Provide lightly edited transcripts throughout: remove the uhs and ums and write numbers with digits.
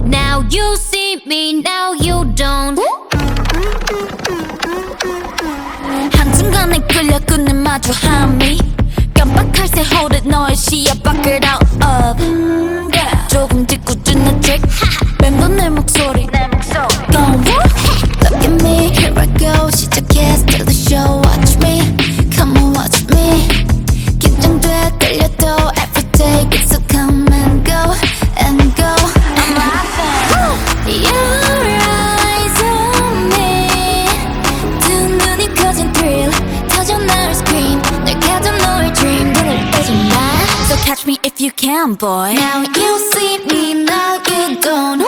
Now you see me, now you don't. 한순간에 끌려 끝내 마주함이 깜빡할 새 hold it 너의 시야 밖을 out of. 조금 짓궂은 내 trick 맴돈 내 목소리 Go look at me, here I go 시작해 steal the show Watch me, come on watch me 긴장돼 떨려도 everyday get so come and go I'm laughing Your eyes on me 두 눈이 커진 thrill 터져 나를 scream 널 가둔 너의 dream 눈을 떼지 마 So catch me if you can boy Now you see me, now you don't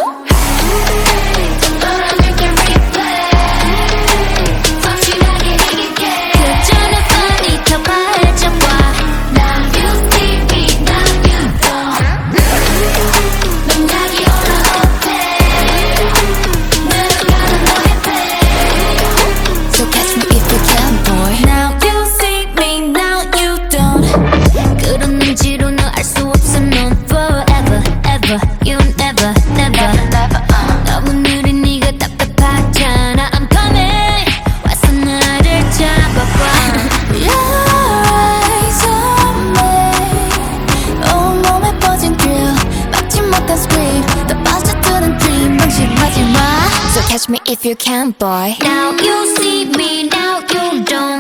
You never, never 너무 느린 네가 답답하잖아 I'm coming 와서 나를 잡아봐 Your eyes on me 온몸에 퍼진 thrill 막지 못한 scream 더 빠져드는 dream 방심하지 마 So catch me if you can boy Now you see me, now you don't